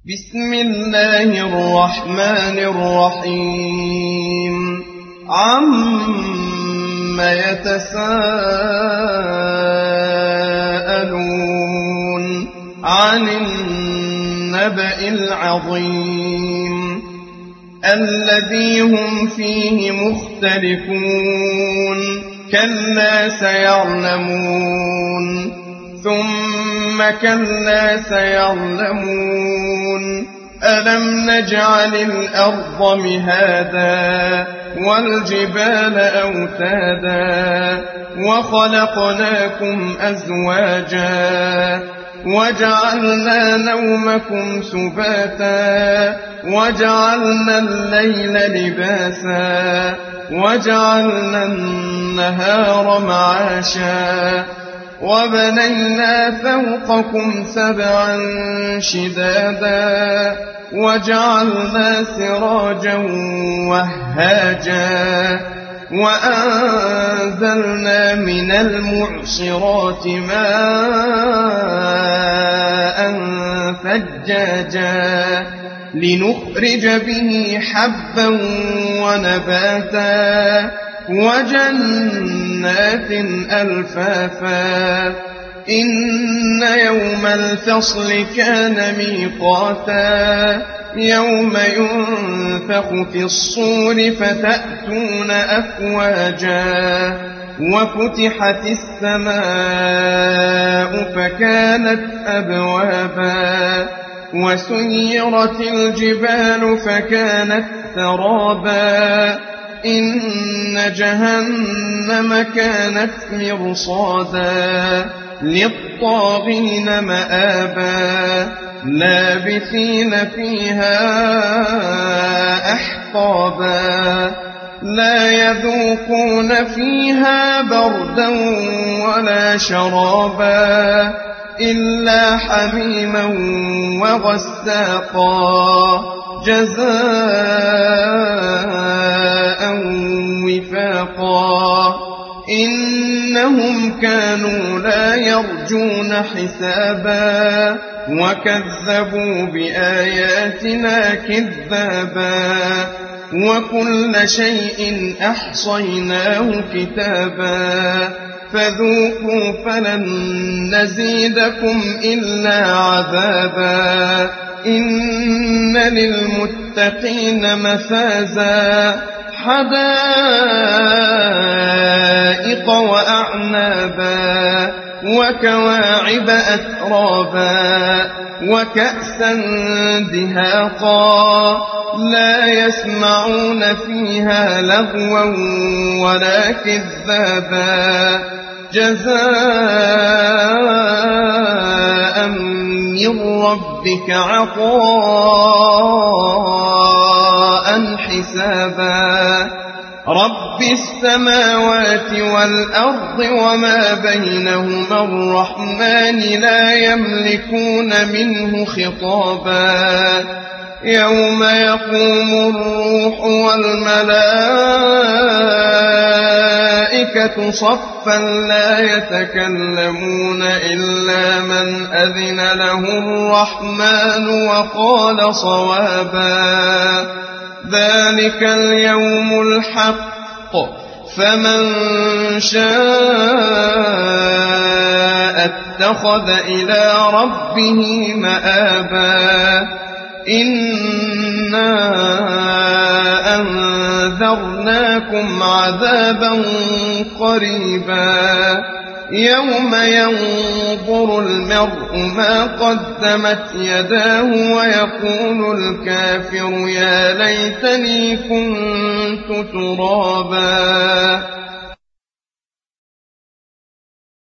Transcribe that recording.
بسم الله الرحمن الرحيم عم يتساءلون عن النبأ العظيم الذي هم فيه مختلفون كلا سيعلمون ثم كلا سيعلمون ألم نجعل الأرض مهادا والجبال أوتادا وخلقناكم أزواجا وجعلنا نومكم سباتا وجعلنا الليل لباسا وجعلنا النهار معاشا وبنينا فوقكم سبعا شدادا وجعلنا سراجا وهاجا وأنزلنا من المعصرات ماء ثجاجا لنخرج به حبا ونباتا وجنات ألفافا إن يوم الفصل كان ميقاتا يوم ينفخ في الصور فتأتون أفواجا وفتحت السماء فكانت أبوابا وسيرت الجبال فكانت سرابا إن جهنم كانت مرصادا للطاغين مآبا لابثين فيها أحقابا لا يذوقون فيها بردا ولا شرابا إلا حميما وغساقا جزاء وفاقا إنهم كانوا لا يرجون حسابا وكذبوا بآياتنا كذابا وكل شيء أحصيناه كتابا فذوقوا فلن نزيدكم إلا عذابا إن للمتقين مفازا حدائق وأعنابا وكواعب أترابا وكأسا دهاقا لا يسمعون فيها لغوا ولا كذابا جزاء من ربك عطاء حسابا رب السماوات والأرض وما بينهما الرحمن لا يملكون منه خطابا يوم يقوم الروح والملائكة صفا لا يتكلمون إلا من أذن له الرحمن وقال صوابا ذلك اليوم الحق فمن شاء اتخذ إلى ربه مآبا إنا أنذرناكم عذابا قريبا يوم ينظر المرء ما قدمت يداه ويقول الكافر يا ليتني كنت ترابا